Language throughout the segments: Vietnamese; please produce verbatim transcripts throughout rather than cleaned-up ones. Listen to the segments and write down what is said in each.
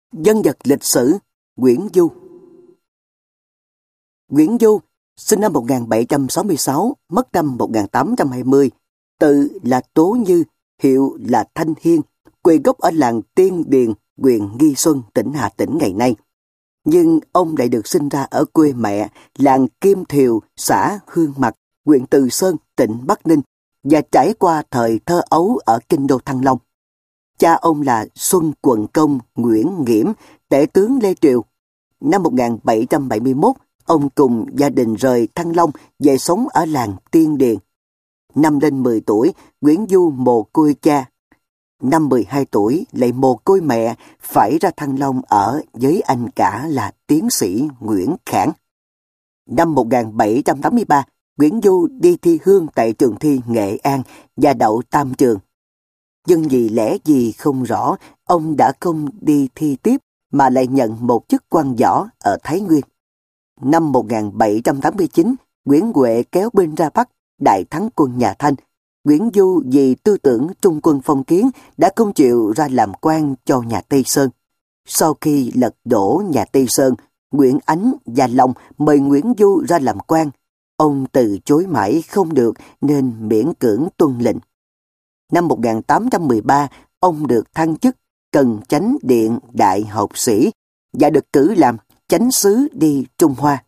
Nhân vật lịch sử Nguyễn Du. Nguyễn Du sinh năm một nghìn bảy trăm sáu mươi sáu, mất năm một nghìn tám trăm hai mươi, tự là Tố Như, hiệu là Thanh Hiên, quê gốc ở làng Tiên Điền, huyện Nghi Xuân, tỉnh Hà Tĩnh ngày nay. Nhưng ông lại được sinh ra ở quê mẹ, làng Kim Thiều, xã Hương Mặc, huyện Từ Sơn, tỉnh Bắc Ninh, và trải qua thời thơ ấu ở kinh đô Thăng Long. Cha ông là Xuân Quận Công Nguyễn Nghiễm, tể tướng Lê Triều. Năm một nghìn bảy trăm bảy mươi mốt, ông cùng gia đình rời Thăng Long về sống ở làng Tiên Điền. Năm lên mười tuổi, Nguyễn Du mồ côi cha. Năm mười hai tuổi, lại mồ côi mẹ, phải ra Thăng Long ở với anh cả là tiến sĩ Nguyễn Khảng. Năm một nghìn bảy trăm tám mươi ba, Nguyễn Du đi thi hương tại trường thi Nghệ An và đậu tam trường. Nhưng vì lẽ gì không rõ, ông đã không đi thi tiếp mà lại nhận một chức quan võ ở Thái Nguyên. Năm một nghìn bảy trăm tám mươi chín, Nguyễn Huệ kéo binh ra Bắc, đại thắng quân nhà Thanh. Nguyễn Du vì tư tưởng trung quân phong kiến đã không chịu ra làm quan cho nhà Tây Sơn. Sau khi lật đổ nhà Tây Sơn, Nguyễn Ánh và Long mời Nguyễn Du ra làm quan. Ông từ chối mãi không được nên miễn cưỡng tuân lệnh. Năm một nghìn tám trăm mười ba, ông được thăng chức Cần Chánh Điện Đại học sĩ và được cử làm chánh sứ đi Trung Hoa.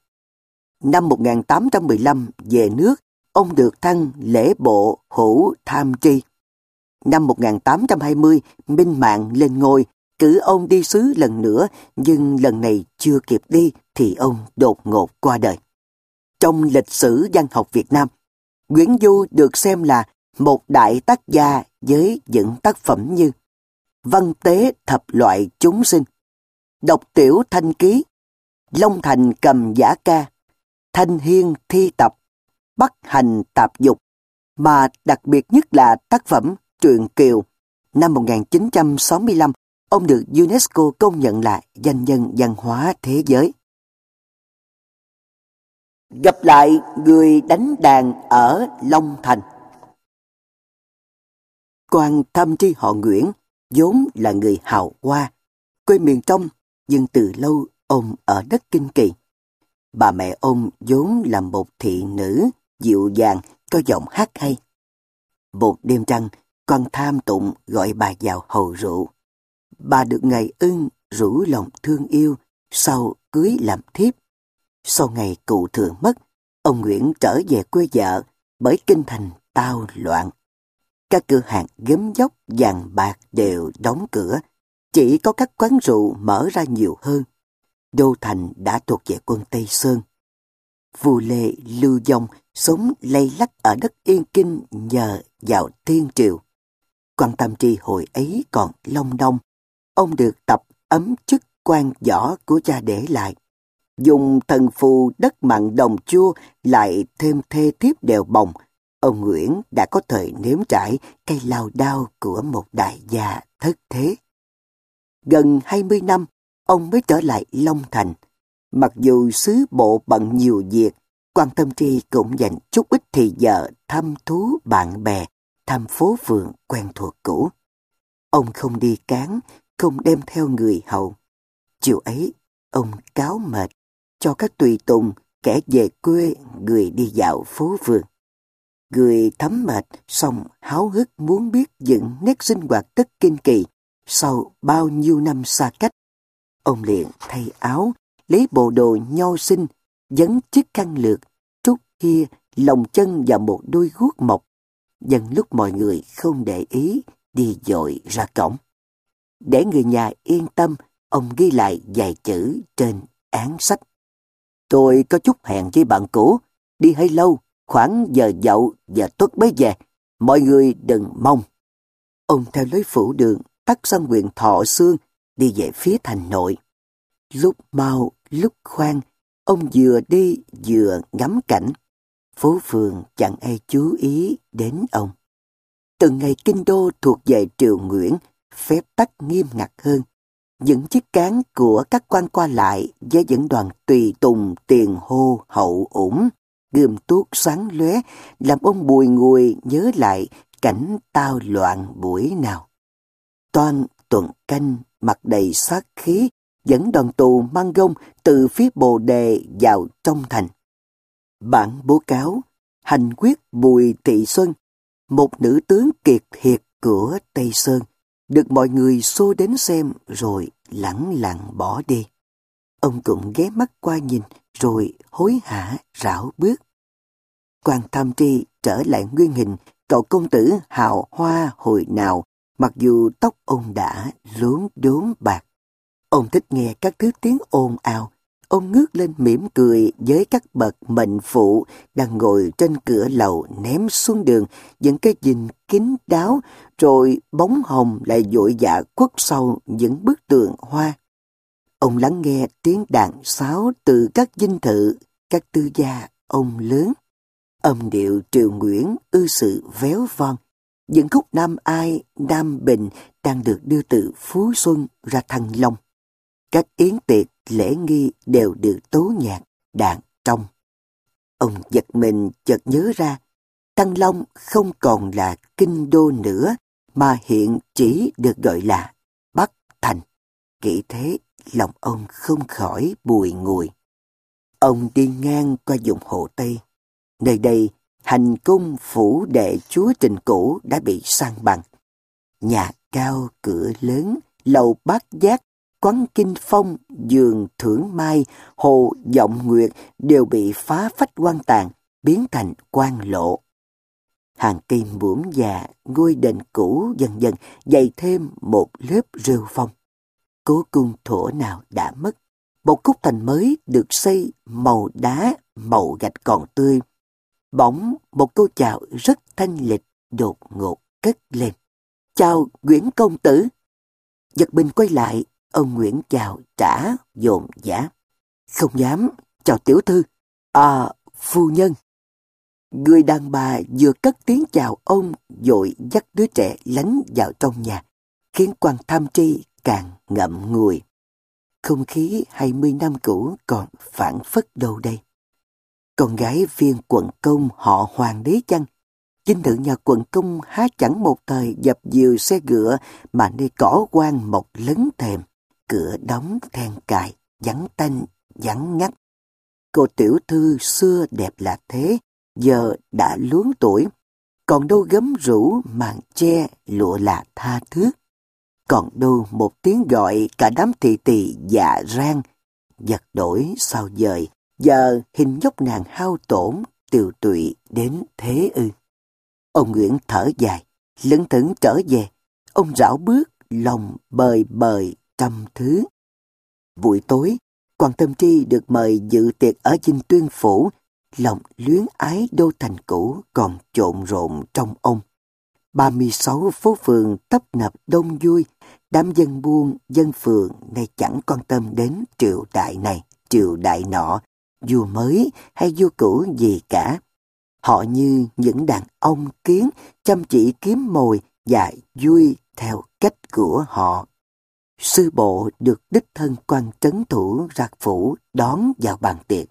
Năm một nghìn tám trăm mười lăm, về nước, ông được thăng lễ bộ hữu tham tri. Năm một nghìn tám trăm hai mươi, Minh Mạng lên ngôi, cử ông đi sứ lần nữa, nhưng lần này chưa kịp đi thì ông đột ngột qua đời. Trong lịch sử văn học Việt Nam, Nguyễn Du được xem là một đại tác gia với những tác phẩm như Văn tế thập loại chúng sinh, Độc tiểu thanh ký, Long thành cầm giã ca, Thanh hiên thi tập, Bắc hành tạp dục, mà đặc biệt nhất là tác phẩm Truyện Kiều. Năm một nghìn chín trăm sáu mươi lăm, ông được UNESCO công nhận là danh nhân văn hóa thế giới. Gặp lại người đánh đàn ở Long Thành. Quan tham tri họ Nguyễn vốn là người hào hoa, quê miền trong, nhưng từ lâu ông ở đất Kinh Kỳ. Bà mẹ ông vốn là một thị nữ dịu dàng, có giọng hát hay. Một đêm trăng, quan tham tụng gọi bà vào hầu rượu. Bà được ngày ưng rủ lòng thương yêu, sau cưới làm thiếp. Sau ngày cụ thường mất, ông Nguyễn trở về quê vợ, bởi kinh thành tao loạn. Các cửa hàng gấm dốc vàng bạc đều đóng cửa, chỉ có các quán rượu mở ra nhiều hơn. Đô thành đã thuộc về quân Tây Sơn. Vua Lê Lưu Vong sống lay lắc ở đất Yên Kinh nhờ vào thiên triều. Quan Tam Tri hồi ấy còn long đong, ông được tập ấm chức quan võ của cha để lại. Dùng thần phù đất mặn đồng chua lại thêm thê thiếp đều bồng, ông Nguyễn đã có thời nếm trải cây lao đao của một đại gia thất thế. Gần hai mươi năm, ông mới trở lại Long Thành. Mặc dù sứ bộ bận nhiều việc, Quan Tâm Tri cũng dành chút ít thì giờ thăm thú bạn bè, thăm phố phường quen thuộc cũ. Ông không đi cán, không đem theo người hầu. Chiều ấy, ông cáo mệt, cho các tùy tùng, kẻ về quê, người đi dạo phố phường. Người thấm mệt, xong háo hức muốn biết những nét sinh hoạt tất Kinh Kỳ sau bao nhiêu năm xa cách. Ông liền thay áo, lấy bộ đồ nho sinh, dấn chiếc khăn lược, trút kia, lồng chân vào một đôi guốc mộc. Dần lúc mọi người không để ý, đi dội ra cổng. Để người nhà yên tâm, ông ghi lại vài chữ trên án sách. Tôi có chút hẹn với bạn cũ, đi hơi lâu, khoảng giờ dậu, giờ tuất mới về. Mọi người đừng mong. Ông theo lối phủ đường, tắt sang huyện Thọ Xương, đi về phía thành nội. Lúc mau, lúc khoan, ông vừa đi vừa ngắm cảnh. Phố phường chẳng ai chú ý đến ông. Từng ngày kinh đô thuộc về triều Nguyễn, phép tắc nghiêm ngặt hơn. Những chiếc cán của các quan qua lại với những đoàn tùy tùng tiền hô hậu ủng, gươm tuốt sáng lóe, làm ông bùi ngùi nhớ lại cảnh tao loạn buổi nào. Toan tuần canh mặt đầy sát khí, dẫn đoàn tù mang gông từ phía Bồ Đề vào trong thành. Bản bố cáo, hành quyết Bùi Thị Xuân, một nữ tướng kiệt hiệt của Tây Sơn, được mọi người xô đến xem rồi lẳng lặng bỏ đi. Ông cũng ghé mắt qua nhìn rồi hối hả rảo bước. Quan Tham Tri trở lại nguyên hình cậu công tử hào hoa hồi nào, mặc dù tóc ông đã rốn đốm bạc. Ông thích nghe các thứ tiếng ồn ào. Ông ngước lên mỉm cười với các bậc mệnh phụ đang ngồi trên cửa lầu ném xuống đường những cái nhìn kín đáo, rồi bóng hồng lại vội vã khuất sau những bức tường hoa. Ông lắng nghe tiếng đàn sáo từ các dinh thự, các tư gia ông lớn. Âm điệu triều nguyễn ư sự véo von. Những khúc Nam Ai, Nam Bình đang được đưa từ Phú Xuân ra Thăng Long. Các yến tiệc, lễ nghi đều được tấu nhạc, đàn trong. Ông giật mình chợt nhớ ra, Thăng Long không còn là kinh đô nữa, mà hiện chỉ được gọi là Bắc Thành. Nghĩ thế, lòng ông không khỏi bùi ngùi. Ông đi ngang qua vùng Hồ Tây. Nơi đây, hành cung phủ đệ chúa Trình cũ đã bị san bằng. Nhà cao cửa lớn, lầu bát giác, quán kinh phong, giường thưởng mai, hồ vọng nguyệt đều bị phá phách quan tàn, biến thành quan lộ. Hàng cây muỗng già, ngôi đền cũ dần dần dày thêm một lớp rêu phong. Cố cung thổ nào đã mất, một khúc thành mới được xây màu đá, màu gạch còn tươi. Bỗng một câu chào rất thanh lịch đột ngột cất lên. Chào Nguyễn công tử. Giật mình quay lại, ông Nguyễn chào trả dồn dã. Không dám, chào tiểu thư. À, phu nhân. Người đàn bà vừa cất tiếng chào ông, vội dắt đứa trẻ lánh vào trong nhà, khiến Quan Tham Tri càng ngậm ngùi. Không khí hai mươi năm cũ còn phảng phất đâu đây. Con gái viên quận công họ Hoàng đế chăng? Dinh thự nhà quận công há chẳng một thời dập dìu xe ngựa, mà nơi cỏ quan mọc lấn thềm, cửa đóng then cài, vắng tanh, vắng ngắt. Cô tiểu thư xưa đẹp là thế, giờ đã luống tuổi, còn đâu gấm rũ màn che lụa là tha thước, còn đâu một tiếng gọi cả đám thị tỳ dạ rang. Giật đổi sao dời, giờ hình dốc nàng hao tổn, tiều tụy đến thế ư. Ông Nguyễn thở dài, lững thững trở về. Ông rảo bước, lòng bời bời trăm thứ. Buổi tối, Quan Tâm Tri được mời dự tiệc ở Dinh Tuyên Phủ. Lòng luyến ái đô thành cũ còn trộn rộn trong ông. ba mươi sáu phố phường tấp nập đông vui. Đám dân buôn, dân phường nay chẳng quan tâm đến triều đại này, triều đại nọ, vua mới hay vua cũ gì cả. Họ như những đàn ông kiến chăm chỉ kiếm mồi và vui theo cách của họ. Sư bộ được đích thân quan trấn thủ ra phủ đón vào bàn tiệc.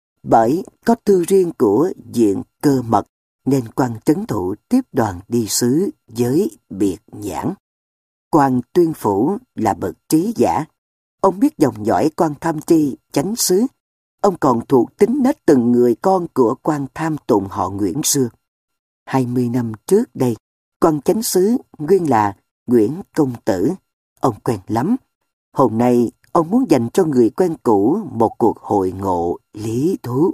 Bởi có thư riêng của diện cơ mật nên quan trấn thủ tiếp đoàn đi sứ với biệt nhãn. Quan Tuyên Phủ là bậc trí giả. Ông biết dòng dõi Quan Tham Tri chánh xứ. Ông còn thuộc tính nết từng người con của quan tham tụng họ Nguyễn xưa. Hai mươi năm trước đây, quan chánh xứ nguyên là Nguyễn công tử. Ông quen lắm. Hôm nay, ông muốn dành cho người quen cũ một cuộc hội ngộ lý thú.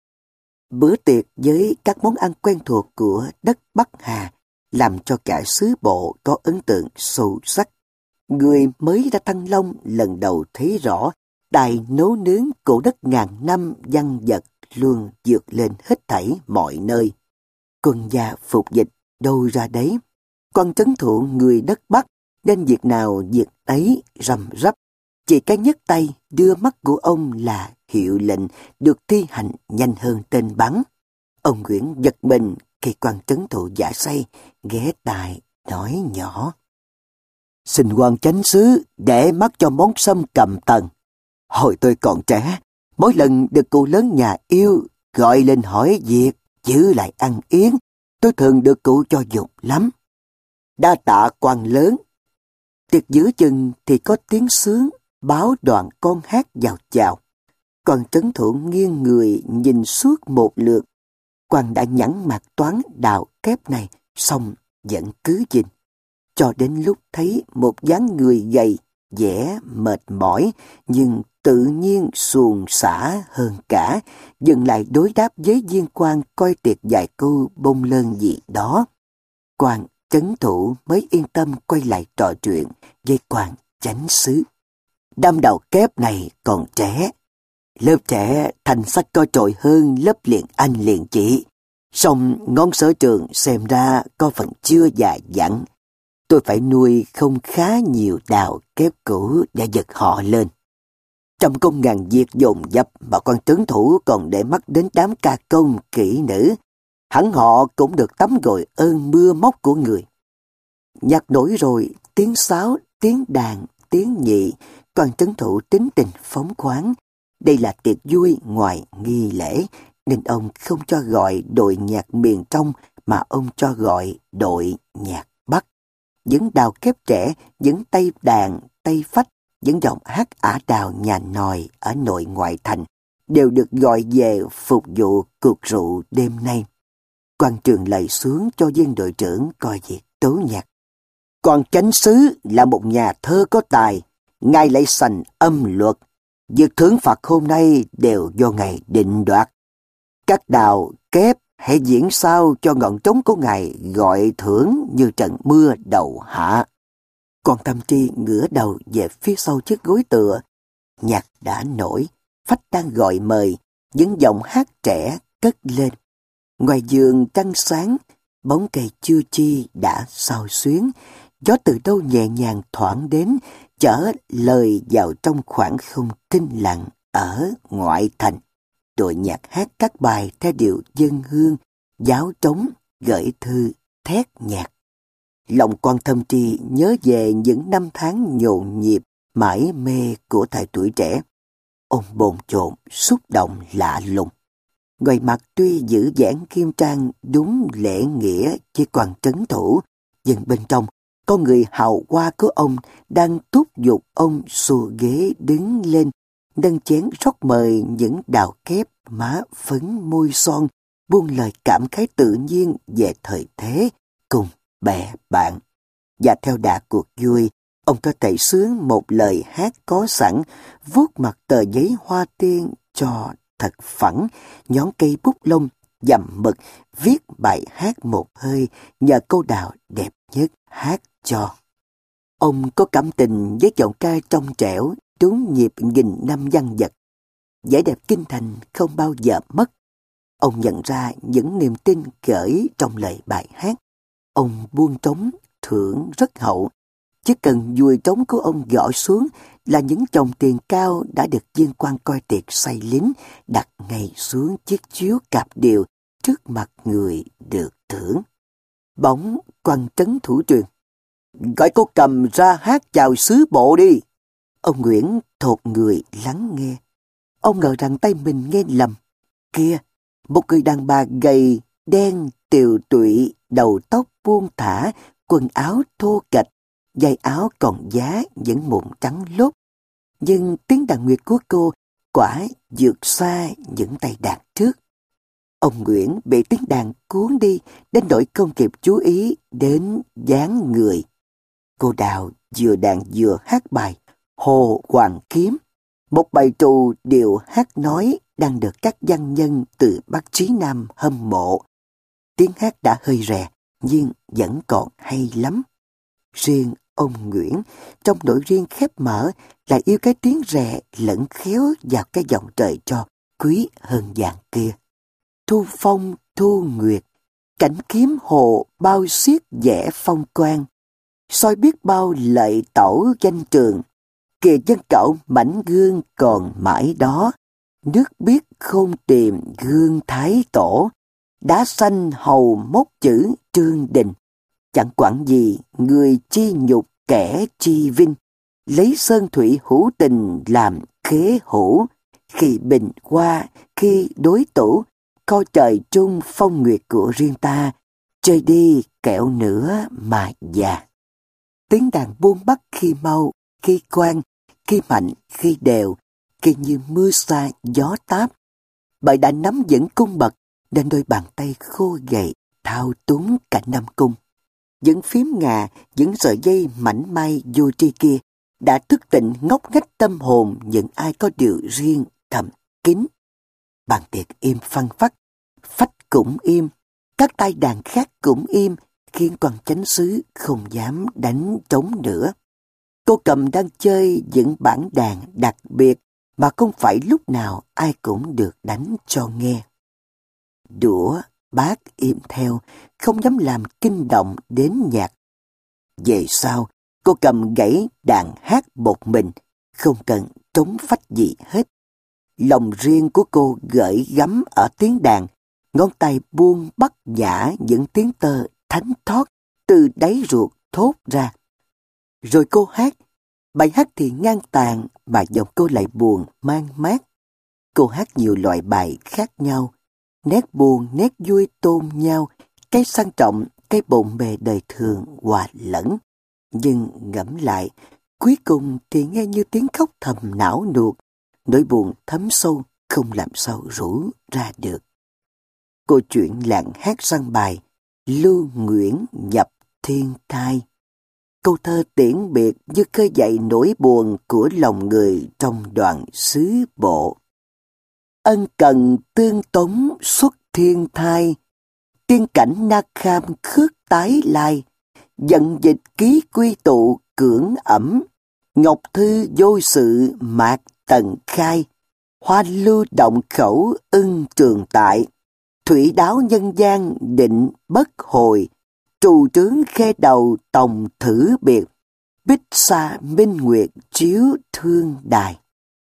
Bữa tiệc với các món ăn quen thuộc của đất Bắc Hà làm cho cả xứ bộ có ấn tượng sâu sắc. Người mới ra Thăng Long lần đầu thấy rõ đài nấu nướng cổ đất ngàn năm văn vật luôn vượt lên hết thảy mọi nơi. Quân gia phục dịch đâu ra đấy. Quan trấn thủ người đất Bắc nên việc nào việc ấy rầm rắp. Chỉ cái nhấc tay đưa mắt của ông là hiệu lệnh được thi hành nhanh hơn tên bắn. Ông Nguyễn giật mình khi quan trấn thủ giả say ghé tai nói nhỏ: Xin quan chánh xứ để mắt cho món sâm cầm tần. Hồi tôi còn trẻ, mỗi lần được cụ lớn nhà yêu gọi lên hỏi việc, giữ lại ăn yến, tôi thường được cụ cho dục lắm. Đa tạ quan lớn. Tiệc giữa chừng thì có tiếng sướng, báo đoạn con hát vào chào. Quan trấn thủ nghiêng người nhìn suốt một lượt. Quan đã nhẵn mặt toán đào kép này, xong vẫn cứ nhìn. Cho đến lúc thấy một dáng người gầy, vẻ mệt mỏi, nhưng tự nhiên xuồng xả hơn cả, dừng lại đối đáp với viên quan coi tiệc vài câu bông lơn gì đó. Quan trấn thủ mới yên tâm quay lại trò chuyện với quan chánh xứ. Đám đầu kép này còn trẻ. Lớp trẻ thành sách coi trội hơn lớp liền anh liền chị. Song ngón sở trường xem ra có phần chưa già dặn. Tôi phải nuôi không khá nhiều đào kép cũ để giật họ lên. Trong công ngàn việc dồn dập mà quan trấn thủ còn để mắt đến đám ca công kỹ nữ. Hẳn họ cũng được tắm gội ơn mưa móc của người. Nhạc nổi rồi, tiếng sáo, tiếng đàn, tiếng nhị, quan trấn thủ tính tình phóng khoáng. Đây là tiệc vui ngoài nghi lễ, nên ông không cho gọi đội nhạc miền trong mà ông cho gọi đội nhạc Bắc. Những đào kép trẻ, những tay đàn, tay phách, những giọng hát ả đào nhà nòi ở nội ngoại thành đều được gọi về phục vụ cuộc rượu đêm nay. Quan trường lạy xuống cho viên đội trưởng coi việc tấu nhạc. Quan chánh xứ là một nhà thơ có tài, ngài lại sành âm luật. Việc thưởng phạt hôm nay đều do ngài định đoạt. Các đào kép hãy diễn sao cho ngọn trống của ngài gọi thưởng như trận mưa đầu hạ. Quan Tâm Tri ngửa đầu về phía sau chiếc gối tựa. Nhạc đã nổi, phách đang gọi mời, những giọng hát trẻ cất lên. Ngoài giường trăng sáng, bóng cây chưa chi đã xao xuyến, gió từ đâu nhẹ nhàng thoảng đến, chở lời vào trong khoảng không tĩnh lặng ở ngoại thành. Đội nhạc hát các bài theo điệu dân hương, giáo trống, gửi thư, thét nhạc. Lòng Quan Tâm Tri nhớ về những năm tháng nhộn nhịp, mải mê của thời tuổi trẻ. Ông bồn chồn, xúc động lạ lùng. Ngoài mặt tuy giữ dáng nghiêm trang đúng lễ nghĩa với quan trấn thủ, nhưng bên trong có người hào hoa của ông đang thúc giục ông xô ghế đứng lên, nâng chén rót mời những đào kép má phấn môi son, buông lời cảm khái tự nhiên về thời thế cùng bè bạn. Và theo đà cuộc vui, ông có thể sướng một lời hát có sẵn, vuốt mặt tờ giấy hoa tiên cho thật phẳng, nhón cây bút lông, dầm mực, viết bài hát một hơi nhờ câu đào đẹp nhất hát cho. Ông có cảm tình với giọng ca trong trẻo, đúng nhịp nghìn năm văn vật. Vẻ đẹp kinh thành không bao giờ mất. Ông nhận ra những niềm tin gửi trong lời bài hát. Ông buông trống, thưởng rất hậu. Chỉ cần dùi trống của ông gõ xuống là những chồng tiền cao đã được viên quan coi tiệc say lính đặt ngay xuống chiếc chiếu cạp điều trước mặt người được thưởng. Bỗng quan trấn thủ truyền: "Gọi cô Cầm ra hát chào xứ bộ đi." Ông Nguyễn thột người lắng nghe. Ông ngờ rằng tay mình nghe lầm. Kia, một người đàn bà gầy, đen, tiều tụy, đầu tóc buông thả, quần áo thô kệch, dây áo còn giá những mụn trắng lốp. Nhưng tiếng đàn nguyệt của cô quả vượt xa những tay đàn trước. Ông Nguyễn bị tiếng đàn cuốn đi đến nỗi không kịp chú ý đến dáng người. Cô Đào vừa đàn vừa hát bài Hồ Hoàng Kiếm, một bài trù điệu hát nói đang được các văn nhân từ Bắc chí Nam hâm mộ. Tiếng hát đã hơi rè, nhưng vẫn còn hay lắm. Riêng ông Nguyễn, trong nội riêng khép mở, lại yêu cái tiếng rè lẫn khéo vào cái giọng trời cho quý hơn vàng kia. Thu phong thu nguyệt, cảnh kiếm hồ bao xiết vẻ phong quang, soi biết bao lợi tẩu danh trường, kìa dân cậu mảnh gương còn mãi đó, nước biết không tìm gương thái tổ, đá xanh hầu mốc chữ Trương Đình, chẳng quản gì người chi nhục kẻ chi vinh, lấy sơn thủy hữu tình làm khế hữu, khi bình qua khi đối tủ, coi trời trung phong nguyệt của riêng ta, chơi đi kẹo nữa mà già. tiếng đàn buông bắt khi mau, khi khoan, khi mạnh, khi đều, khi như mưa xa gió táp. Bởi đã nắm vững cung bậc nên đôi bàn tay khô gầy thao túng cả năm cung. Những phím ngà, những sợi dây mảnh mai vô tri kia đã thức tỉnh ngóc ngách tâm hồn những ai có điều riêng thầm kín. Bàn tiệc im phăng phắc, phách cũng im, các tay đàn khác cũng im, khiến quan chánh xứ không dám đánh trống nữa. Cô Cầm đang chơi những bản đàn đặc biệt mà không phải lúc nào ai cũng được đánh cho nghe. Đũa, bát im theo, không dám làm kinh động đến nhạc. Về sau, cô Cầm gãy đàn hát một mình, không cần trống phách gì hết. Lòng riêng của cô gợi gắm ở tiếng đàn, ngón tay buông bắt nhả những tiếng tơ thánh thót từ đáy ruột thốt ra. Rồi cô hát, bài hát thì ngang tàn mà giọng cô lại buồn mang mát. Cô hát nhiều loại bài khác nhau, nét buồn nét vui tôn nhau, cái sang trọng, cái bộn bề đời thường hòa lẫn. Nhưng ngẫm lại, cuối cùng thì nghe như tiếng khóc thầm não nuột, nỗi buồn thấm sâu không làm sao rũ ra được. Câu chuyện làng hát sang bài Lưu Nguyễn nhập thiên thai. Câu thơ tiễn biệt như khơi dậy nỗi buồn của lòng người trong đoàn xứ bộ. Ân cần tương tống xuất thiên thai, tiên cảnh Na Kham khước tái lai, dần dịch ký quy tụ cưỡng ẩm, ngọc thư vô sự mạc tần khai, hoa lưu động khẩu ưng trường tại, thủy đáo nhân gian định bất hồi, trù trướng khe đầu tòng thử biệt, bích xa minh nguyệt chiếu thương đài.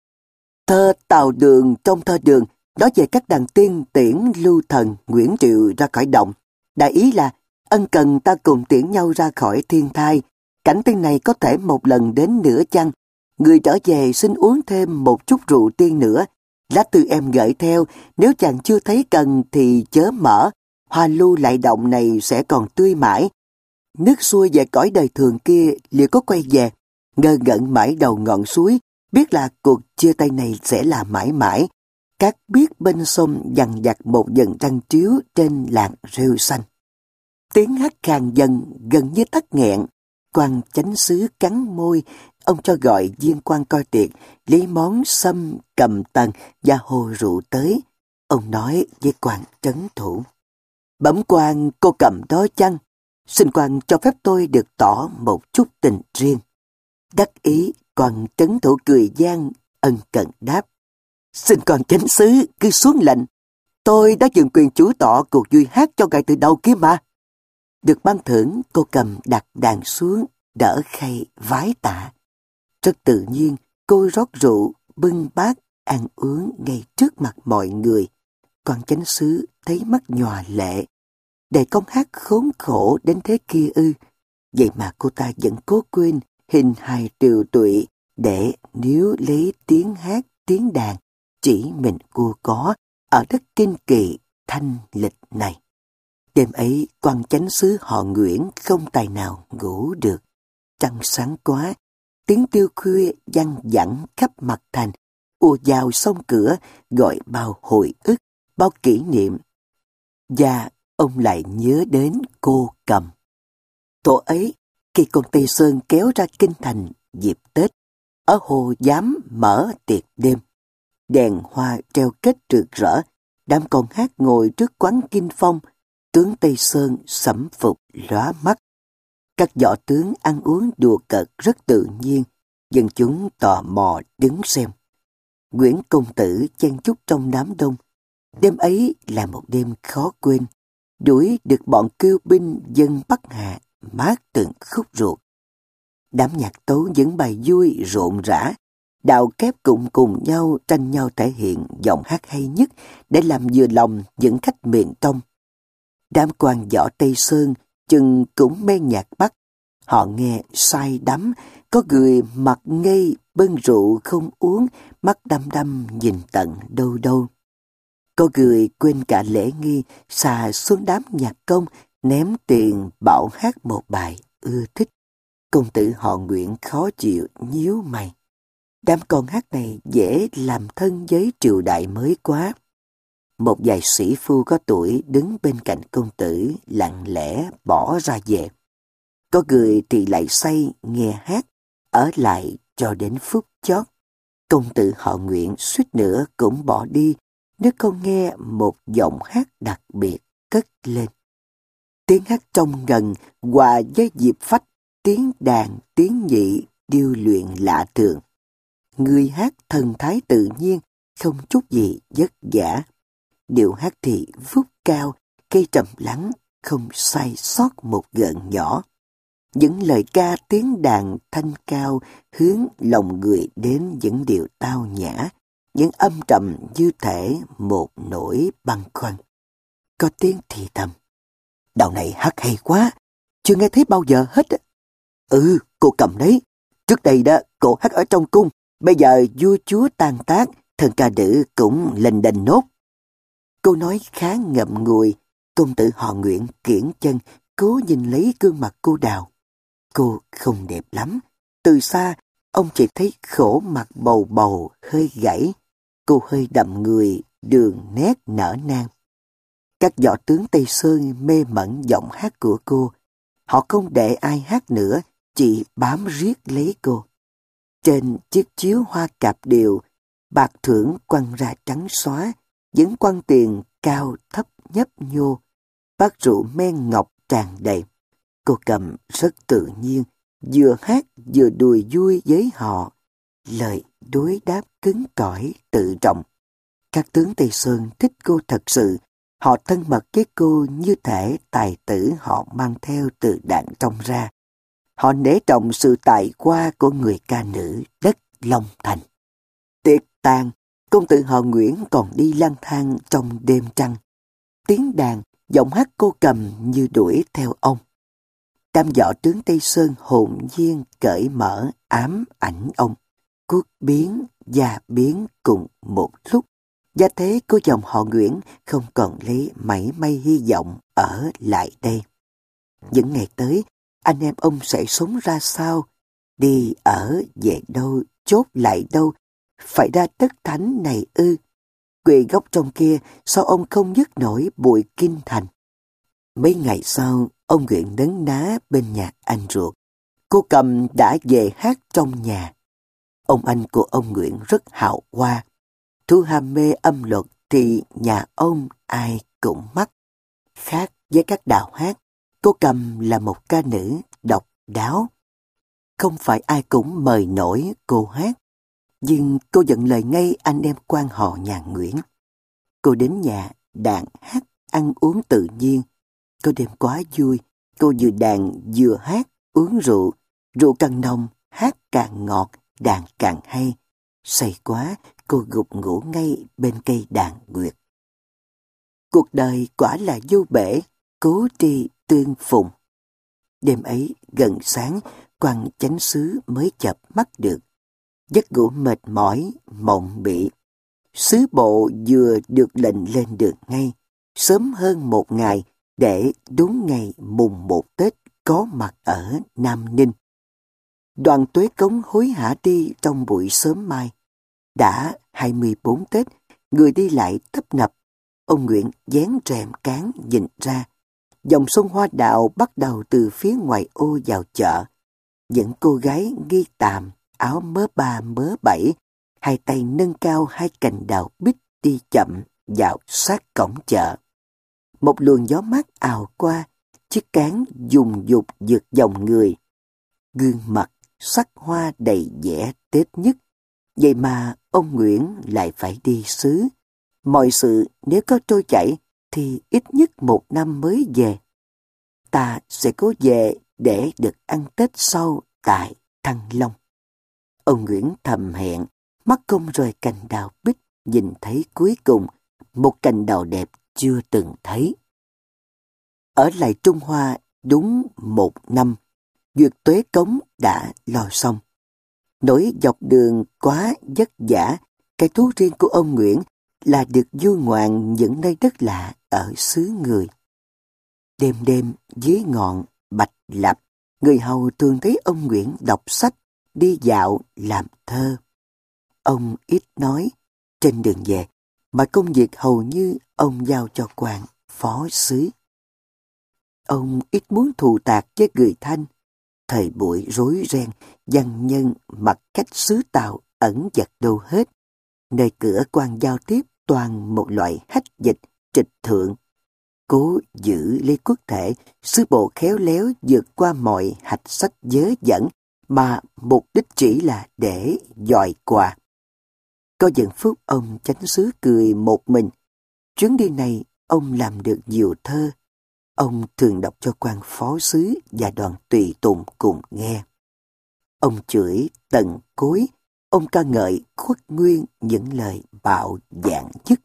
Thơ Tào Đường trong thơ Đường nói về các đàn tiên tiễn lưu thần Nguyễn Triệu ra khỏi động. Đại ý là ân cần ta cùng tiễn nhau ra khỏi thiên thai. Cảnh tiên này có thể một lần đến nữa chăng? Người trở về xin uống thêm một chút rượu tiên nữa. Lá thư em gửi theo, nếu chàng chưa thấy cần thì chớ mở. Hoa lưu lại động này sẽ còn tươi mãi. Nước xuôi về cõi đời thường kia liệu có quay về? Ngơ ngẩn mãi đầu ngọn suối, biết là cuộc chia tay này sẽ là mãi mãi. Các biết bên sông dằn vặt một dần trăng chiếu trên làng rêu xanh. Tiếng hát khàn dần gần như tắc nghẹn. Quan chánh xứ cắn môi, ông cho gọi viên quan coi tiệc, lấy món sâm, cầm tần và hồ rượu tới. Ông nói với quan trấn thủ: Bẩm quan, cô Cầm đó chăng? Xin quan cho phép tôi được tỏ một chút tình riêng. Đắc ý, quan trấn thủ cười gian, ân cần đáp: Xin quan chánh xứ cứ xuống lệnh. Tôi đã dừng quyền chủ tọa cuộc vui hát cho ngài từ đầu kia mà. Được ban thưởng, cô Cầm đặt đàn xuống, đỡ khay vái tạ. Rất tự nhiên, cô rót rượu, bưng bát, ăn uống ngay trước mặt mọi người. Quan chánh xứ thấy mắt nhòa lệ. Để công hát khốn khổ đến thế kia ư? Vậy mà cô ta vẫn cố quên hình hài tiều tụy để níu lấy tiếng hát, tiếng đàn chỉ mình cô có ở đất kinh kỳ thanh lịch này. Đêm ấy, quan chánh xứ họ Nguyễn không tài nào ngủ được. Trăng sáng quá, tiếng tiêu khuya văng vẳng khắp mặt thành, ùa vào sông cửa gọi bao hồi ức, bao kỷ niệm. Và ông lại nhớ đến cô Cầm. Tổ ấy, khi con Tây Sơn kéo ra kinh thành dịp Tết, ở hồ Giám mở tiệc đêm. Đèn hoa treo kết rực rỡ, đám con hát ngồi trước quán Kinh Phong, tướng Tây Sơn sẫm phục lóa mắt. Các võ tướng ăn uống đùa cợt rất tự nhiên, dân chúng tò mò đứng xem. Nguyễn công tử chen chúc trong đám đông. Đêm ấy là một đêm khó quên, đuổi được bọn kiêu binh dân Bắc Hà mát từng khúc ruột. Đám nhạc tấu những bài vui rộn rã, đạo kép cùng cùng nhau tranh nhau thể hiện giọng hát hay nhất để làm vừa lòng những khách miền trong. Đám quan võ Tây Sơn chừng cũng mê nhạc Bắc. Họ nghe say đắm, có người mặt ngây bưng rượu không uống, mắt đăm đăm nhìn tận đâu đâu. Có người quên cả lễ nghi, xà xuống đám nhạc công, ném tiền bảo hát một bài ưa thích. Công tử họ Nguyễn khó chịu nhíu mày. Đám con hát này dễ làm thân với triều đại mới quá. Một vài sĩ phu có tuổi đứng bên cạnh công tử lặng lẽ bỏ ra về. Có người thì lại say nghe hát, ở lại cho đến phút chót. Công tử họ Nguyễn suýt nữa cũng bỏ đi nếu không nghe một giọng hát đặc biệt cất lên. Tiếng hát trong ngần hòa với nhịp phách, tiếng đàn, tiếng nhị, điêu luyện lạ thường. Người hát thần thái tự nhiên, không chút gì vất vả. Điệu hát thì vút cao, cây trầm lắng, không sai sót một gợn nhỏ. Những lời ca tiếng đàn thanh cao hướng lòng người đến những điệu tao nhã, những âm trầm như thể một nỗi băn khoăn. Có tiếng thì thầm: "Đạo này hát hay quá, chưa nghe thấy bao giờ hết." "Ừ, cô cầm đấy. Trước đây đó, cô hát ở trong cung, bây giờ vua chúa tan tác, thần ca nữ cũng lênh đênh nốt." Cô nói khá ngậm ngùi. Công tử họ Nguyễn kiễng chân, cố nhìn lấy gương mặt cô Đào. Cô không đẹp lắm. Từ xa, ông chỉ thấy khổ mặt bầu bầu, hơi gãy. Cô hơi đậm người, đường nét nở nang. Các võ tướng Tây Sơn mê mẩn giọng hát của cô. Họ không để ai hát nữa, chỉ bám riết lấy cô. Trên chiếc chiếu hoa cạp điều, bạc thưởng quăng ra trắng xóa, những quan tiền cao thấp nhấp nhô, bát rượu men ngọc tràn đầy. Cô cầm rất tự nhiên, vừa hát vừa đùi vui với họ, lời đối đáp cứng cỏi tự trọng. Các tướng Tây Sơn thích cô thật sự, họ thân mật với cô như thể tài tử họ mang theo từ đạn trong ra. Họ nể trọng sự tài hoa của người ca nữ đất Long Thành. Tiệc tàn, công tử họ Nguyễn còn đi lang thang trong đêm trăng. Tiếng đàn, giọng hát cô cầm như đuổi theo ông. Đám võ tướng Tây Sơn hồn nhiên cởi mở ám ảnh ông. Quốc biến, gia biến cùng một lúc. Và thế cô dòng họ Nguyễn không còn lấy mảy may hy vọng ở lại đây. Những ngày tới, anh em ông sẽ sống ra sao? Đi ở về đâu, chốt lại đâu? Phải ra đất thánh này ư? Quê gốc trong kia, sao ông không dứt nổi bụi kinh thành? Mấy ngày sau, ông Nguyễn nấn ná bên nhà anh ruột. Cô cầm đã về hát trong nhà. Ông anh của ông Nguyễn rất hào hoa. Thú ham mê âm luật thì nhà ông ai cũng mắc. Khác với các đạo hát, cô cầm là một ca nữ độc đáo. Không phải ai cũng mời nổi cô hát, nhưng cô dẫn lời ngay anh em quan họ nhà Nguyễn. Cô đến nhà đàn hát, ăn uống tự nhiên. Có đêm quá vui, cô vừa đàn vừa hát, uống rượu. Rượu càng nồng, hát càng ngọt, đàn càng hay. Say quá, cô gục ngủ ngay bên cây đàn nguyệt. Cuộc đời quả là vô bể, cố tri tương phùng. Đêm ấy gần sáng, quan chánh xứ mới chợp mắt được. Giấc ngủ mệt mỏi, mộng bị. Sứ bộ vừa được lệnh lên đường ngay, sớm hơn một ngày để đúng ngày mùng một Tết có mặt ở Nam Ninh. Đoàn Tuế Cống hối hả đi trong buổi sớm mai. Đã hai mươi bốn Tết, người đi lại tấp nập. Ông Nguyễn vén rèm cán nhìn ra. Dòng sông Hoa Đạo bắt đầu từ phía ngoài ô vào chợ. Những cô gái nghi tàm, áo mớ ba mớ bảy, hai tay nâng cao hai cành đào bích đi chậm vào sát cổng chợ. Một luồng gió mát ào qua, chiếc cán dùng dục vượt dòng người. Gương mặt sắc hoa đầy vẻ Tết nhất. Vậy mà ông Nguyễn lại phải đi xứ. Mọi sự nếu có trôi chảy thì ít nhất một năm mới về. Ta sẽ cố về để được ăn Tết sau tại Thăng Long. Ông Nguyễn thầm hẹn, mắt không rời cành đào bích, nhìn thấy cuối cùng một cành đào đẹp chưa từng thấy. Ở lại Trung Hoa đúng một năm, việc Tuế Cống đã lo xong. Nỗi dọc đường quá vất vả, cái thú riêng của ông Nguyễn là được du ngoạn những nơi đất lạ ở xứ người. Đêm đêm dưới ngọn Bạch Lập, người hầu thường thấy ông Nguyễn đọc sách, đi dạo, làm thơ. Ông ít nói, trên đường về, mà công việc hầu như ông giao cho quan phó sứ. Ông ít muốn thù tạc với người Thanh. Thời buổi rối ren, văn nhân mặc cách xứ Tàu ẩn dật đâu hết. Nơi cửa quan giao tiếp toàn một loại hách dịch, trịch thượng. Cố giữ lấy quốc thể, sứ bộ khéo léo vượt qua mọi hạch sách dớ dẫn, mà mục đích chỉ là để dòi quà. Có những phút ông chánh xứ cười một mình. Chuyến đi này ông làm được nhiều thơ. Ông thường đọc cho quan phó sứ và đoàn tùy tùng cùng nghe. Ông chửi Tần Cối, ông ca ngợi Khuất Nguyên những lời bạo dạn nhất.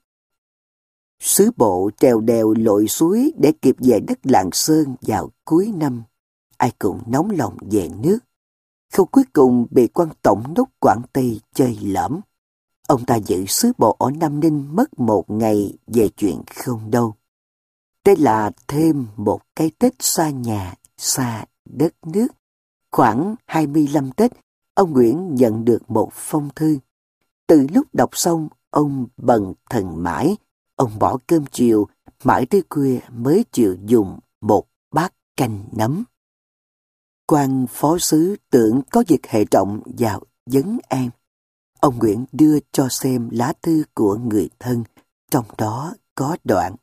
Sứ bộ trèo đèo lội suối để kịp về đất Lạng Sơn vào cuối năm. Ai cũng nóng lòng về nước. Khâu cuối cùng bị quan tổng đốc Quảng Tây chơi lẫm. Ông ta giữ sứ bộ ở Nam Ninh mất một ngày về chuyện không đâu. Đây là thêm một cái Tết xa nhà, xa đất nước. Khoảng hai mươi lăm Tết, ông Nguyễn nhận được một phong thư. Từ lúc đọc xong, ông bần thần mãi. Ông bỏ cơm chiều, mãi tới khuya mới chịu dùng một bát canh nấm. Quan phó sứ tưởng có việc hệ trọng vào vấn an. Ông Nguyễn đưa cho xem lá thư của người thân, trong đó có đoạn.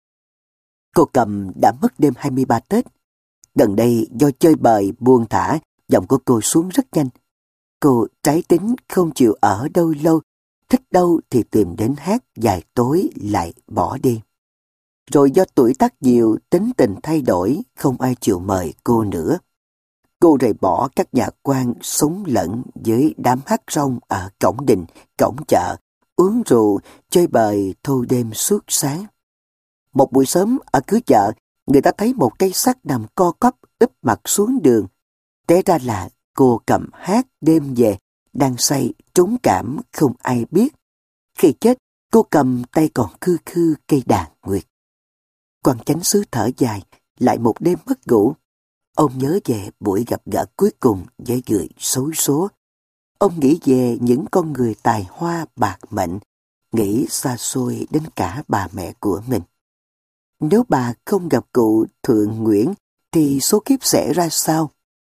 Cô Cầm đã mất đêm hai mươi ba Tết. Gần đây do chơi bời buông thả, giọng của cô xuống rất nhanh. Cô trái tính không chịu ở đâu lâu, thích đâu thì tìm đến hát vài tối lại bỏ đi. Rồi do tuổi tác nhiều, tính tình thay đổi, không ai chịu mời cô nữa. Cô rời bỏ các nhà quan sống lẫn với đám hát rong ở cổng đình, cổng chợ, uống rượu, chơi bời thâu đêm suốt sáng. Một buổi sớm ở cửa chợ, người ta thấy một cây sắt nằm co quắp úp mặt xuống đường. Té ra là cô Cầm hát đêm về, đang say, trúng cảm không ai biết. Khi chết, cô cầm tay còn khư khư cây đàn nguyệt. Quan chánh xứ thở dài, lại một đêm mất ngủ. Ông nhớ về buổi gặp gỡ cuối cùng với người xấu số. Ông nghĩ về những con người tài hoa bạc mệnh, nghĩ xa xôi đến cả bà mẹ của mình. Nếu bà không gặp cụ Thượng Nguyễn, thì số kiếp sẽ ra sao?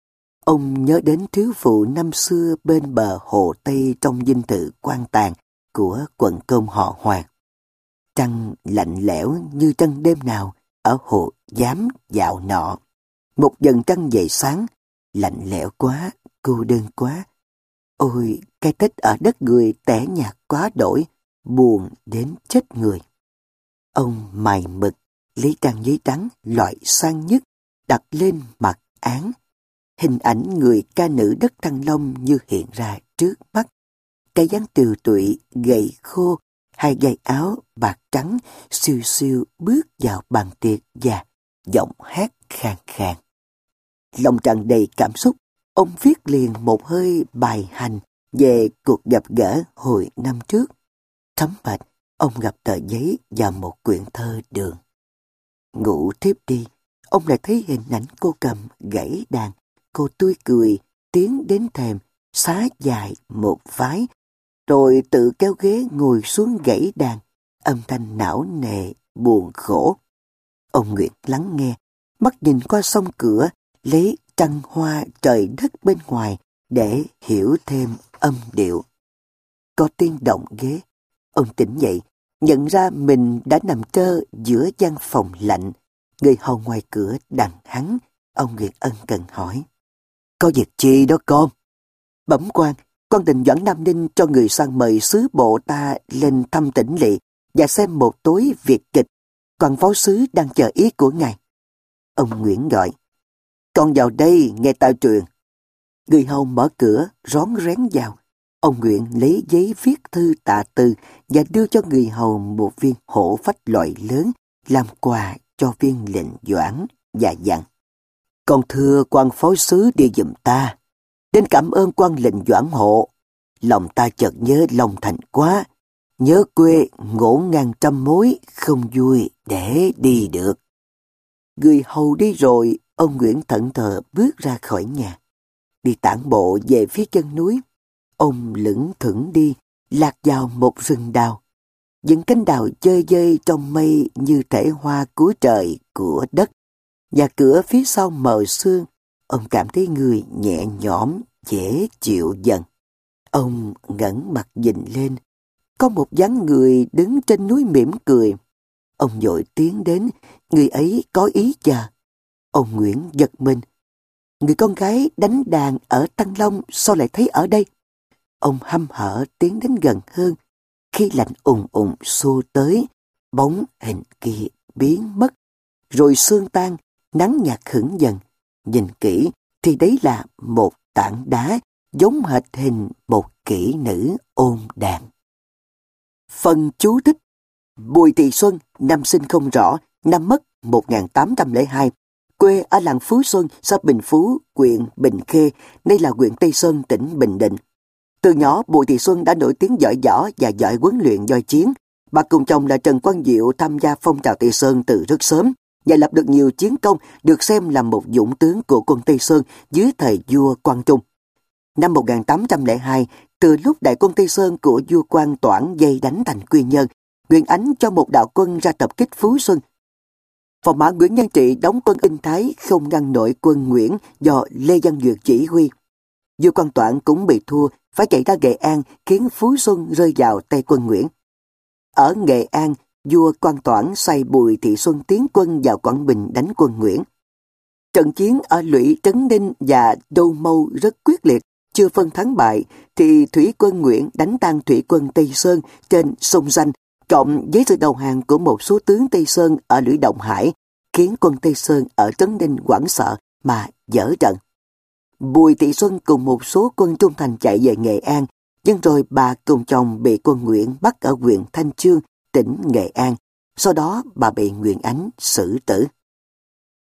Ông nhớ đến thiếu phụ năm xưa bên bờ hồ Tây trong dinh thự Quan Tàng của quận công họ Hoàng. Trăng lạnh lẽo như trăng đêm nào ở hồ Giám dạo nọ. Một dần trăng dậy sáng, lạnh lẽo quá, cô đơn quá. Ôi, cái Tết ở đất người tẻ nhạt quá đổi, buồn đến chết người. Ông mài mực, lấy trang giấy trắng loại sang nhất, đặt lên mặt án. Hình ảnh người ca nữ đất Thăng Long như hiện ra trước mắt. Cái dáng tiều tụy, gầy khô, hai dây áo bạc trắng, siêu siêu bước vào bàn tiệc và giọng hát khàn khàn. Lòng tràn đầy cảm xúc, ông viết liền một hơi bài hành về cuộc gặp gỡ hồi năm trước. Thấm mệt, ông gặp tờ giấy và một quyển thơ đường. Ngủ tiếp đi, ông lại thấy hình ảnh cô cầm gãy đàn. Cô tươi cười, tiến đến thềm, xá dài một vái, rồi tự kéo ghế ngồi xuống gãy đàn, âm thanh não nề, buồn khổ. Ông Nguyệt lắng nghe, mắt nhìn qua sông cửa, lấy trăng hoa trời đất bên ngoài để hiểu thêm âm điệu. Có tiếng động ghế, ông tỉnh dậy, nhận ra mình đã nằm trơ giữa gian phòng lạnh. Người hầu ngoài cửa đằng hắn, ông Nguyệt ân cần hỏi. Có việc chi đó con? Bẩm quan, con định dẫn Nam Ninh cho người sang mời sứ bộ ta lên thăm tỉnh lỵ và xem một tối Việt kịch. Quan phó sứ đang chờ ý của ngài. Ông Nguyễn gọi. Con vào đây nghe ta truyền. Người hầu mở cửa, rón rén vào. Ông Nguyễn lấy giấy viết thư tạ từ và đưa cho người hầu một viên hổ phách loại lớn làm quà cho viên lệnh Doãn và dặn. Con thưa quan phó sứ đi giùm ta, đến cảm ơn quan lệnh Doãn hộ. Lòng ta chợt nhớ Long Thành quá, nhớ quê ngổn ngang trăm mối, không vui để đi được. Người hầu đi rồi, ông Nguyễn thẫn thờ bước ra khỏi nhà. Đi tản bộ về phía chân núi, ông lững thững đi, lạc vào một rừng đào. Những cánh đào chơi dơi trong mây như thể hoa của trời, của đất. Và cửa phía sau mờ sương, ông cảm thấy người nhẹ nhõm, dễ chịu dần. Ông ngẩng mặt nhìn lên, có một dáng người đứng trên núi mỉm cười. Ông vội tiến đến, người ấy có ý chờ. Ông Nguyễn giật mình. Người con gái đánh đàn ở Tăng Long sao lại thấy ở đây? Ông hăm hở tiến đến gần hơn. Khi lạnh ùng ùng xô tới, bóng hình kia biến mất. Rồi sương tan, nắng nhạt hửng dần. Nhìn kỹ thì đấy là một tảng đá giống hệt hình một kỹ nữ ôm đàn. Phần chú thích: Bùi Thị Xuân, năm sinh không rõ, năm mất một nghìn tám trăm lẻ hai, quê ở làng Phú Xuân, xã Bình Phú, huyện Bình Khê, nay là huyện Tây Sơn, tỉnh Bình Định. Từ nhỏ, Bùi Thị Xuân đã nổi tiếng giỏi võ và giỏi huấn luyện voi chiến. Bà cùng chồng là Trần Quang Diệu tham gia phong trào Tây Sơn từ rất sớm và lập được nhiều chiến công, được xem là một dũng tướng của quân Tây Sơn dưới thời vua Quang Trung. Năm một nghìn tám trăm lẻ hai, từ lúc đại quân Tây Sơn của vua Quang Toản dây đánh thành Quy Nhơn, Nguyễn Ánh cho một đạo quân ra tập kích Phú Xuân. Phò mã Nguyễn Nhân Trị đóng quân Yên Thái không ngăn nổi quân Nguyễn do Lê Văn Duyệt chỉ huy. Vua Quang Toản cũng bị thua, phải chạy ra Nghệ An, khiến Phú Xuân rơi vào tay quân Nguyễn. Ở Nghệ An, vua Quang Toản sai Bùi Thị Xuân tiến quân vào Quảng Bình đánh quân Nguyễn. Trận chiến ở Lũy, Trấn Ninh và Đô Mâu rất quyết liệt, chưa phân thắng bại, thì thủy quân Nguyễn đánh tan thủy quân Tây Sơn trên sông Danh, cộng với sự đầu hàng của một số tướng Tây Sơn ở Lũy Động Hải, khiến quân Tây Sơn ở Trấn Ninh hoảng sợ mà dở trận. Bùi Thị Xuân cùng một số quân trung thành chạy về Nghệ An, nhưng rồi bà cùng chồng bị quân Nguyễn bắt ở huyện Thanh Chương, tỉnh Nghệ An. Sau đó bà bị Nguyễn Ánh xử tử.